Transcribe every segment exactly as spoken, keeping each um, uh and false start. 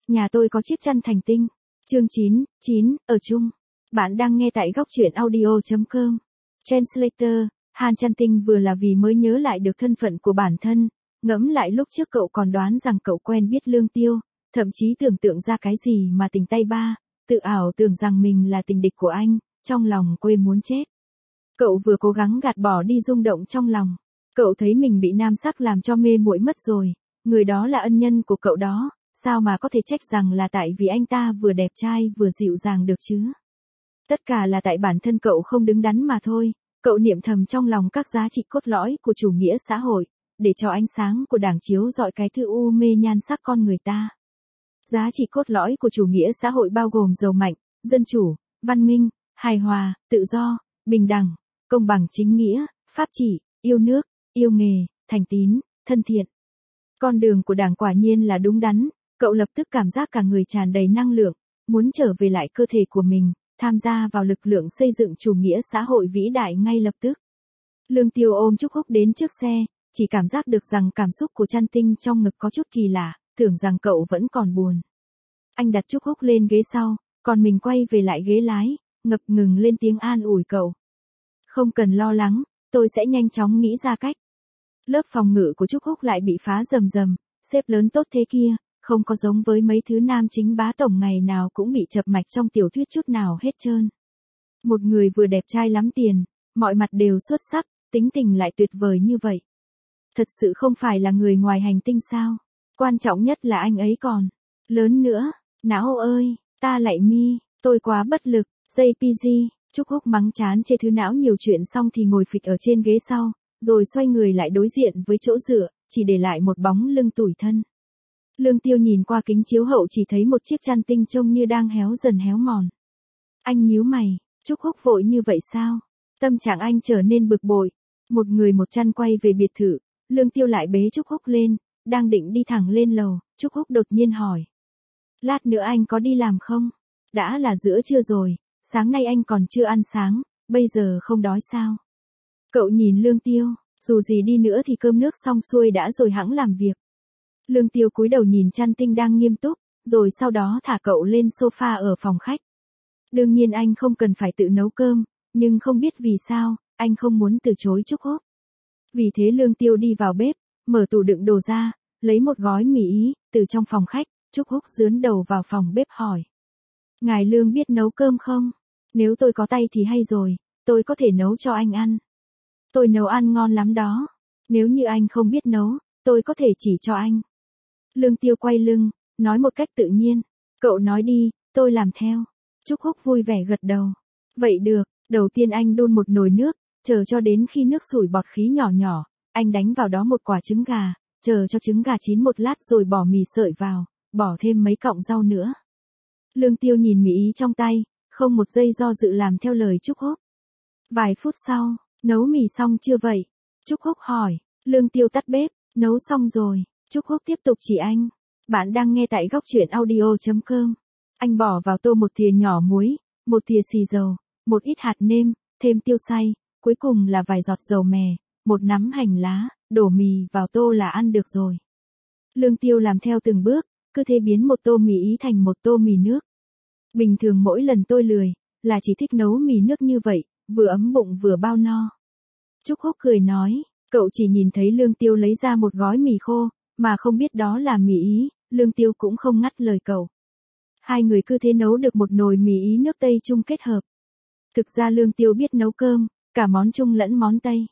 Nhà tôi có chiếc chăn thành tinh. Chương chín, chín, ở chung. Bạn đang nghe tại góc truyện audio chấm com. Translator, Han chăn tinh vừa là vì mới nhớ lại được thân phận của bản thân, ngẫm lại lúc trước cậu còn đoán rằng cậu quen biết Lương Tiêu, thậm chí tưởng tượng ra cái gì mà tình tay ba, tự ảo tưởng rằng mình là tình địch của anh, trong lòng quê muốn chết. Cậu vừa cố gắng gạt bỏ đi rung động trong lòng. Cậu thấy mình bị nam sắc làm cho mê muội mất rồi, người đó là ân nhân của cậu đó, sao mà có thể trách rằng là tại vì anh ta vừa đẹp trai vừa dịu dàng được chứ. Tất cả là tại bản thân cậu không đứng đắn mà thôi, cậu niệm thầm trong lòng các giá trị cốt lõi của chủ nghĩa xã hội, để cho ánh sáng của đảng chiếu rọi cái thứ u mê nhan sắc con người ta. Giá trị cốt lõi của chủ nghĩa xã hội bao gồm giàu mạnh, dân chủ, văn minh, hài hòa, tự do, bình đẳng, công bằng chính nghĩa, pháp trị, yêu nước, yêu nghề, thành tín, thân thiện. Con đường của đảng quả nhiên là đúng đắn, cậu lập tức cảm giác cả người tràn đầy năng lượng, muốn trở về lại cơ thể của mình, tham gia vào lực lượng xây dựng chủ nghĩa xã hội vĩ đại ngay lập tức. Lương Tiêu ôm Trúc Húc đến trước xe, chỉ cảm giác được rằng cảm xúc của chăn tinh trong ngực có chút kỳ lạ, tưởng rằng cậu vẫn còn buồn. Anh đặt Trúc Húc lên ghế sau, còn mình quay về lại ghế lái, ngập ngừng lên tiếng an ủi cậu. Không cần lo lắng, tôi sẽ nhanh chóng nghĩ ra cách. Lớp phòng ngự của Trúc Húc lại bị phá rầm rầm, xếp lớn tốt thế kia, không có giống với mấy thứ nam chính bá tổng ngày nào cũng bị chập mạch trong tiểu thuyết chút nào hết trơn. Một người vừa đẹp trai lắm tiền, mọi mặt đều xuất sắc, tính tình lại tuyệt vời như vậy. Thật sự không phải là người ngoài hành tinh sao? Quan trọng nhất là anh ấy còn lớn nữa. Não ơi, ta lại mi, tôi quá bất lực. gi pê giê, Trúc Húc mắng chán chê thứ não nhiều chuyện xong thì ngồi phịch ở trên ghế sau, rồi xoay người lại đối diện với chỗ dựa, chỉ để lại một bóng lưng tủi thân. Lương Tiêu nhìn qua kính chiếu hậu chỉ thấy một chiếc chăn tinh trông như đang héo dần héo mòn. Anh nhíu mày, Trúc Húc vội như vậy sao? Tâm trạng anh trở nên bực bội. Một người một chăn quay về biệt thự, Lương Tiêu lại bế Trúc Húc lên, đang định đi thẳng lên lầu, Trúc Húc đột nhiên hỏi. Lát nữa anh có đi làm không? Đã là giữa trưa rồi, sáng nay anh còn chưa ăn sáng, bây giờ không đói sao? Cậu nhìn Lương Tiêu, dù gì đi nữa thì cơm nước xong xuôi đã rồi hẵng làm việc. Lương Tiêu cúi đầu nhìn chăn tinh đang nghiêm túc, rồi sau đó thả cậu lên sofa ở phòng khách. Đương nhiên anh không cần phải tự nấu cơm, nhưng không biết vì sao, anh không muốn từ chối Trúc Húc. Vì thế Lương Tiêu đi vào bếp, mở tủ đựng đồ ra, lấy một gói mì ý, từ trong phòng khách, Trúc Húc dướn đầu vào phòng bếp hỏi. Ngài Lương biết nấu cơm không? Nếu tôi có tay thì hay rồi, tôi có thể nấu cho anh ăn. Tôi nấu ăn ngon lắm đó. Nếu như anh không biết nấu, tôi có thể chỉ cho anh. Lương Tiêu quay lưng, nói một cách tự nhiên. Cậu nói đi, tôi làm theo. Trúc Húc vui vẻ gật đầu. Vậy được, đầu tiên anh đun một nồi nước, chờ cho đến khi nước sủi bọt khí nhỏ nhỏ, anh đánh vào đó một quả trứng gà, chờ cho trứng gà chín một lát rồi bỏ mì sợi vào, bỏ thêm mấy cọng rau nữa. Lương Tiêu nhìn mì ý trong tay, không một giây do dự làm theo lời Trúc Húc. Vài phút sau, nấu mì xong chưa vậy? Trúc Húc hỏi. Lương Tiêu tắt bếp, nấu xong rồi. Trúc Húc tiếp tục chỉ anh. Bạn đang nghe tại góc truyện audio chấm com. Anh bỏ vào tô một thìa nhỏ muối, một thìa xì dầu, một ít hạt nêm, thêm tiêu xay, cuối cùng là vài giọt dầu mè, một nắm hành lá, đổ mì vào tô là ăn được rồi. Lương Tiêu làm theo từng bước, cứ thế biến một tô mì ý thành một tô mì nước. Bình thường mỗi lần tôi lười, là chỉ thích nấu mì nước như vậy, vừa ấm bụng vừa bao no. Trúc Húc cười nói, cậu chỉ nhìn thấy Lương Tiêu lấy ra một gói mì khô, mà không biết đó là mì ý, Lương Tiêu cũng không ngắt lời cậu. Hai người cứ thế nấu được một nồi mì ý nước Tây Trung kết hợp. Thực ra Lương Tiêu biết nấu cơm, cả món Trung lẫn món Tây.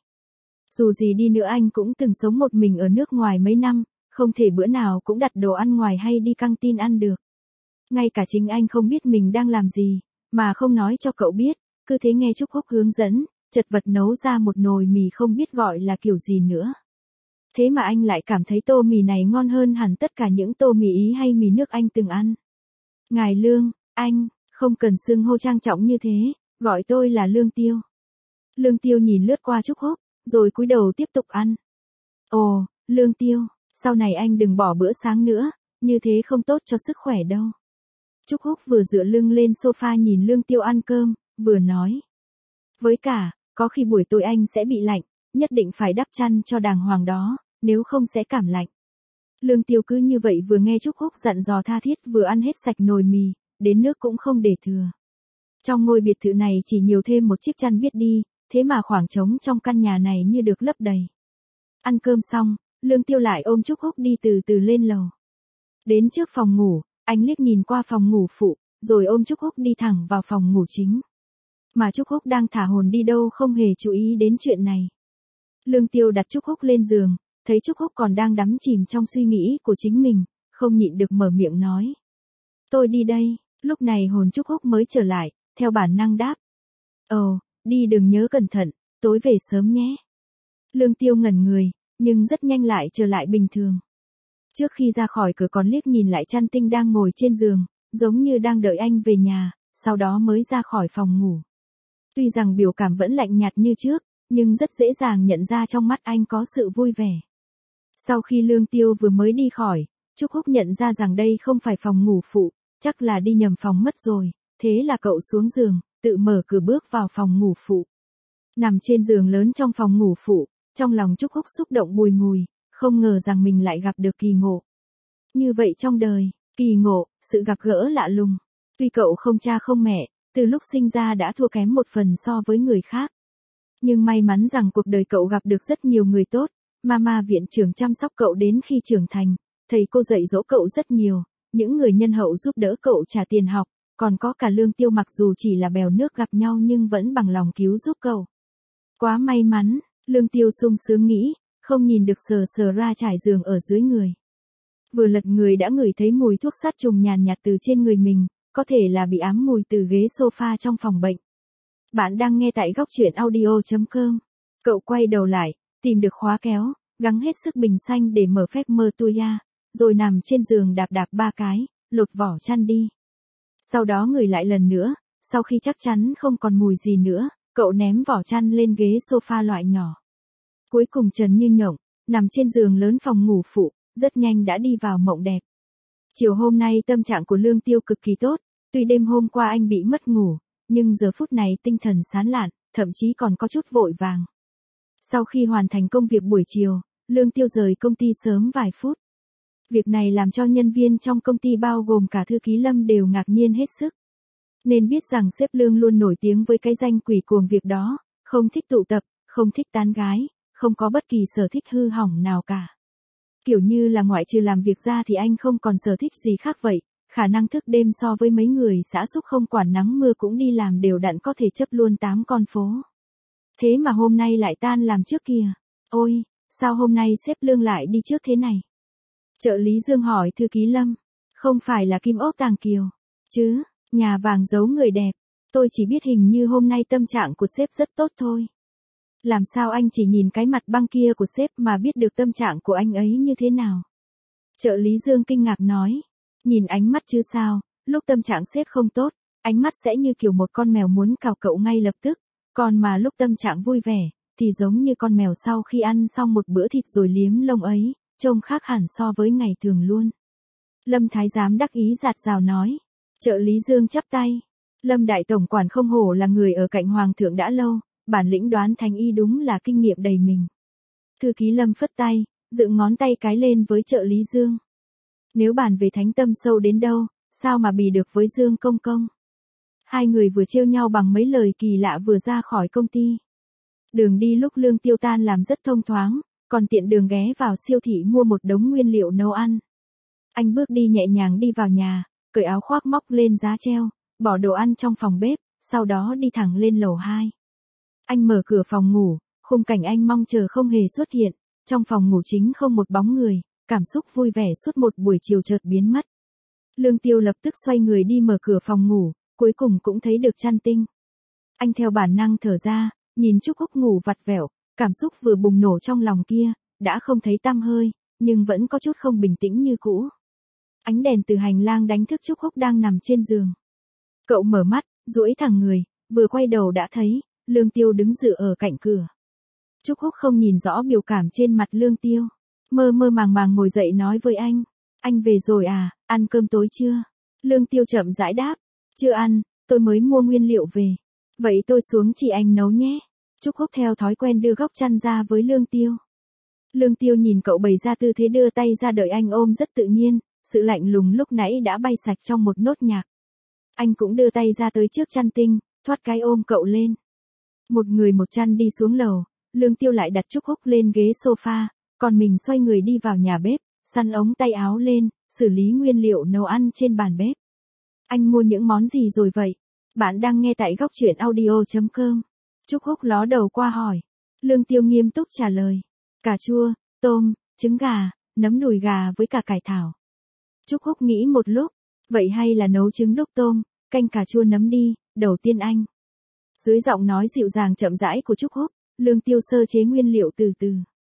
Dù gì đi nữa anh cũng từng sống một mình ở nước ngoài mấy năm, không thể bữa nào cũng đặt đồ ăn ngoài hay đi căng tin ăn được. Ngay cả chính anh không biết mình đang làm gì, mà không nói cho cậu biết, cứ thế nghe Trúc Húc hướng dẫn, chật vật nấu ra một nồi mì không biết gọi là kiểu gì nữa. Thế mà anh lại cảm thấy tô mì này ngon hơn hẳn tất cả những tô mì ý hay mì nước anh từng ăn. Ngài Lương, anh, không cần xưng hô trang trọng như thế, gọi tôi là Lương Tiêu. Lương Tiêu nhìn lướt qua Trúc Húc, rồi cúi đầu tiếp tục ăn. Ồ, Lương Tiêu, sau này anh đừng bỏ bữa sáng nữa, như thế không tốt cho sức khỏe đâu. Trúc Húc vừa dựa lưng lên sofa nhìn Lương Tiêu ăn cơm, vừa nói. Với cả, có khi buổi tối anh sẽ bị lạnh, nhất định phải đắp chăn cho đàng hoàng đó, nếu không sẽ cảm lạnh. Lương Tiêu cứ như vậy vừa nghe Trúc Húc dặn dò tha thiết vừa ăn hết sạch nồi mì, đến nước cũng không để thừa. Trong ngôi biệt thự này chỉ nhiều thêm một chiếc chăn biết đi, thế mà khoảng trống trong căn nhà này như được lấp đầy. Ăn cơm xong, Lương Tiêu lại ôm Trúc Húc đi từ từ lên lầu. Đến trước phòng ngủ, anh liếc nhìn qua phòng ngủ phụ, rồi ôm Trúc Húc đi thẳng vào phòng ngủ chính. Mà Trúc Húc đang thả hồn đi đâu không hề chú ý đến chuyện này. Lương Tiêu đặt Trúc Húc lên giường, thấy Trúc Húc còn đang đắm chìm trong suy nghĩ của chính mình, không nhịn được mở miệng nói. Tôi đi đây, lúc này hồn Trúc Húc mới trở lại, theo bản năng đáp. Ồ, đi đừng nhớ cẩn thận, tối về sớm nhé. Lương Tiêu ngẩn người, nhưng rất nhanh lại trở lại bình thường. Trước khi ra khỏi cửa còn liếc nhìn lại Trăn Tinh đang ngồi trên giường, giống như đang đợi anh về nhà, sau đó mới ra khỏi phòng ngủ. Tuy rằng biểu cảm vẫn lạnh nhạt như trước, nhưng rất dễ dàng nhận ra trong mắt anh có sự vui vẻ. Sau khi Lương Tiêu vừa mới đi khỏi, Trúc Húc nhận ra rằng đây không phải phòng ngủ phụ, chắc là đi nhầm phòng mất rồi, thế là cậu xuống giường, tự mở cửa bước vào phòng ngủ phụ. Nằm trên giường lớn trong phòng ngủ phụ, trong lòng Trúc Húc xúc động bùi ngùi, không ngờ rằng mình lại gặp được kỳ ngộ. Như vậy trong đời, kỳ ngộ, sự gặp gỡ lạ lùng. Tuy cậu không cha không mẹ, từ lúc sinh ra đã thua kém một phần so với người khác. Nhưng may mắn rằng cuộc đời cậu gặp được rất nhiều người tốt, mama viện trưởng chăm sóc cậu đến khi trưởng thành, thầy cô dạy dỗ cậu rất nhiều, những người nhân hậu giúp đỡ cậu trả tiền học, còn có cả Lương Tiêu mặc dù chỉ là bèo nước gặp nhau nhưng vẫn bằng lòng cứu giúp cậu. Quá may mắn, Lương Tiêu sung sướng nghĩ, không nhìn được sờ sờ ra trải giường ở dưới người. Vừa lật người đã ngửi thấy mùi thuốc sát trùng nhàn nhạt từ trên người mình, có thể là bị ám mùi từ ghế sofa trong phòng bệnh. Bạn đang nghe tại góc truyện audio chấm com. Cậu quay đầu lại, tìm được khóa kéo, gắng hết sức bình xanh để mở phép mơ tuya, rồi nằm trên giường đạp đạp ba cái, lột vỏ chăn đi. Sau đó ngửi lại lần nữa, sau khi chắc chắn không còn mùi gì nữa, cậu ném vỏ chăn lên ghế sofa loại nhỏ. Cuối cùng trần như nhộng, nằm trên giường lớn phòng ngủ phụ, rất nhanh đã đi vào mộng đẹp. Chiều hôm nay tâm trạng của Lương Tiêu cực kỳ tốt, tuy đêm hôm qua anh bị mất ngủ, nhưng giờ phút này tinh thần sán lạn, thậm chí còn có chút vội vàng. Sau khi hoàn thành công việc buổi chiều, Lương Tiêu rời công ty sớm vài phút. Việc này làm cho nhân viên trong công ty bao gồm cả thư ký Lâm đều ngạc nhiên hết sức. Nên biết rằng sếp Lương luôn nổi tiếng với cái danh quỷ cuồng việc đó, không thích tụ tập, không thích tán gái, không có bất kỳ sở thích hư hỏng nào cả. Kiểu như là ngoại trừ làm việc ra thì anh không còn sở thích gì khác vậy, khả năng thức đêm so với mấy người xã xúc không quản nắng mưa cũng đi làm đều đặn có thể chấp luôn tám con phố. Thế mà hôm nay lại tan làm trước kìa. Ôi, sao hôm nay sếp Lương lại đi trước thế này? Trợ lý Dương hỏi thư ký Lâm. Không phải là kim ốc tàng kiều, chứ, nhà vàng giấu người đẹp. Tôi chỉ biết hình như hôm nay tâm trạng của sếp rất tốt thôi. Làm sao anh chỉ nhìn cái mặt băng kia của sếp mà biết được tâm trạng của anh ấy như thế nào? Trợ lý Dương kinh ngạc nói. Nhìn ánh mắt chứ sao, lúc tâm trạng sếp không tốt, ánh mắt sẽ như kiểu một con mèo muốn cào cậu ngay lập tức. Còn mà lúc tâm trạng vui vẻ, thì giống như con mèo sau khi ăn xong một bữa thịt rồi liếm lông ấy, trông khác hẳn so với ngày thường luôn. Lâm Thái Giám đắc ý giạt rào nói. Trợ lý Dương chắp tay. Lâm Đại Tổng Quản không hổ là người ở cạnh Hoàng thượng đã lâu, bản lĩnh đoán thánh y đúng là kinh nghiệm đầy mình. Thư ký Lâm phất tay, dựng ngón tay cái lên với trợ lý Dương. Nếu bàn về thánh tâm sâu đến đâu, sao mà bì được với Dương Công Công? Hai người vừa trêu nhau bằng mấy lời kỳ lạ vừa ra khỏi công ty. Đường đi lúc Lương Tiêu tan làm rất thông thoáng, còn tiện đường ghé vào siêu thị mua một đống nguyên liệu nấu ăn. Anh bước đi nhẹ nhàng đi vào nhà, cởi áo khoác móc lên giá treo, bỏ đồ ăn trong phòng bếp, sau đó đi thẳng lên lầu hai. Anh mở cửa phòng ngủ, khung cảnh anh mong chờ không hề xuất hiện, trong phòng ngủ chính không một bóng người, cảm xúc vui vẻ suốt một buổi chiều chợt biến mất. Lương Tiêu lập tức xoay người đi mở cửa phòng ngủ, cuối cùng cũng thấy được Trăn Tinh. Anh theo bản năng thở ra, nhìn Trúc Húc ngủ vặt vẻo, cảm xúc vừa bùng nổ trong lòng kia, đã không thấy tăm hơi, nhưng vẫn có chút không bình tĩnh như cũ. Ánh đèn từ hành lang đánh thức Trúc Húc đang nằm trên giường. Cậu mở mắt, duỗi thẳng người, vừa quay đầu đã thấy, Lương Tiêu đứng dựa ở cạnh cửa. Trúc Húc không nhìn rõ biểu cảm trên mặt Lương Tiêu, mơ mơ màng màng ngồi dậy nói với anh, anh về rồi à, ăn cơm tối chưa? Lương Tiêu chậm rãi đáp, chưa ăn, tôi mới mua nguyên liệu về. Vậy tôi xuống chỉ anh nấu nhé. Trúc Húc theo thói quen đưa góc chăn ra với Lương Tiêu. Lương Tiêu nhìn cậu bày ra tư thế đưa tay ra đợi anh ôm rất tự nhiên, sự lạnh lùng lúc nãy đã bay sạch trong một nốt nhạc. Anh cũng đưa tay ra tới trước chăn tinh, thoát cái ôm cậu lên. Một người một chăn đi xuống lầu, Lương Tiêu lại đặt Trúc Húc lên ghế sofa, còn mình xoay người đi vào nhà bếp, săn ống tay áo lên, xử lý nguyên liệu nấu ăn trên bàn bếp. Anh mua những món gì rồi vậy? Bạn đang nghe tại góc truyện audio chấm com. Trúc Húc ló đầu qua hỏi. Lương Tiêu nghiêm túc trả lời. Cà chua, tôm, trứng gà, nấm đùi gà với cả cải thảo. Trúc Húc nghĩ một lúc, vậy hay là nấu trứng đúc tôm, canh cà chua nấm đi, đầu tiên anh. Dưới giọng nói dịu dàng chậm rãi của Trúc Húc, Lương Tiêu sơ chế nguyên liệu từ từ.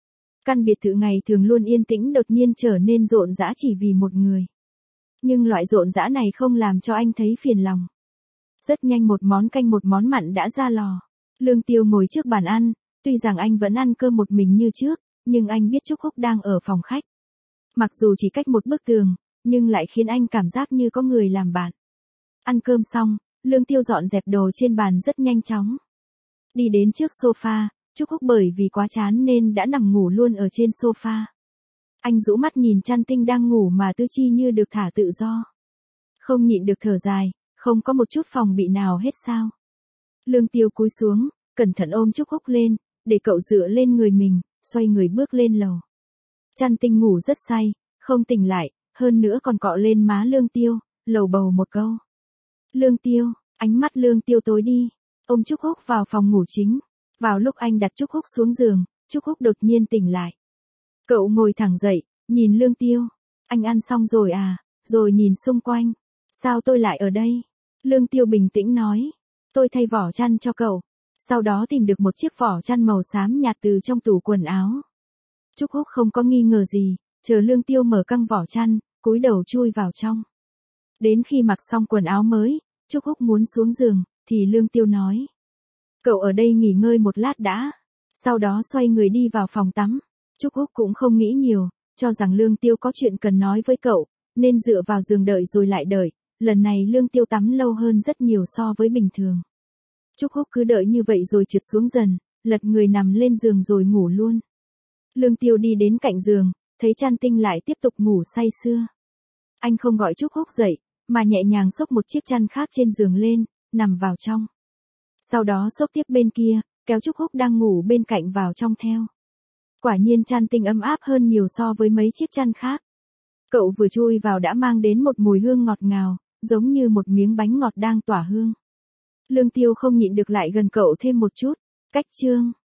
Căn biệt thự ngày thường luôn yên tĩnh đột nhiên trở nên rộn rã chỉ vì một người. Nhưng loại rộn rã này không làm cho anh thấy phiền lòng. Rất nhanh một món canh một món mặn đã ra lò. Lương Tiêu ngồi trước bàn ăn, tuy rằng anh vẫn ăn cơm một mình như trước, nhưng anh biết Trúc Húc đang ở phòng khách. Mặc dù chỉ cách một bức tường, nhưng lại khiến anh cảm giác như có người làm bạn. Ăn cơm xong, Lương Tiêu dọn dẹp đồ trên bàn rất nhanh chóng. Đi đến trước sofa, Trúc Húc bởi vì quá chán nên đã nằm ngủ luôn ở trên sofa. Anh rũ mắt nhìn chăn tinh đang ngủ mà tư chi như được thả tự do. Không nhịn được thở dài, không có một chút phòng bị nào hết sao. Lương Tiêu cúi xuống, cẩn thận ôm Trúc Húc lên, để cậu dựa lên người mình, xoay người bước lên lầu. Chăn tinh ngủ rất say, không tỉnh lại, hơn nữa còn cọ lên má Lương Tiêu, lầu bầu một câu. Lương Tiêu, ánh mắt Lương Tiêu tối đi, ôm Trúc Húc vào phòng ngủ chính. Vào lúc anh đặt Trúc Húc xuống giường, Trúc Húc đột nhiên tỉnh lại. Cậu ngồi thẳng dậy, nhìn Lương Tiêu. Anh ăn xong rồi à, rồi nhìn xung quanh. Sao tôi lại ở đây? Lương Tiêu bình tĩnh nói. Tôi thay vỏ chăn cho cậu. Sau đó tìm được một chiếc vỏ chăn màu xám nhạt từ trong tủ quần áo. Trúc Húc không có nghi ngờ gì, chờ Lương Tiêu mở căng vỏ chăn, cúi đầu chui vào trong. Đến khi mặc xong quần áo mới, Trúc Húc muốn xuống giường, thì Lương Tiêu nói. Cậu ở đây nghỉ ngơi một lát đã. Sau đó xoay người đi vào phòng tắm. Trúc Húc cũng không nghĩ nhiều, cho rằng Lương Tiêu có chuyện cần nói với cậu, nên dựa vào giường đợi rồi lại đợi. Lần này Lương Tiêu tắm lâu hơn rất nhiều so với bình thường. Trúc Húc cứ đợi như vậy rồi trượt xuống dần, lật người nằm lên giường rồi ngủ luôn. Lương Tiêu đi đến cạnh giường, thấy chăn tinh lại tiếp tục ngủ say sưa. Anh không gọi Trúc Húc dậy, mà nhẹ nhàng xốc một chiếc chăn khác trên giường lên, nằm vào trong. Sau đó xốc tiếp bên kia, kéo Trúc Húc đang ngủ bên cạnh vào trong theo. Quả nhiên chăn tinh ấm áp hơn nhiều so với mấy chiếc chăn khác. Cậu vừa chui vào đã mang đến một mùi hương ngọt ngào, giống như một miếng bánh ngọt đang tỏa hương. Lương Tiêu không nhịn được lại gần cậu thêm một chút. Cách chương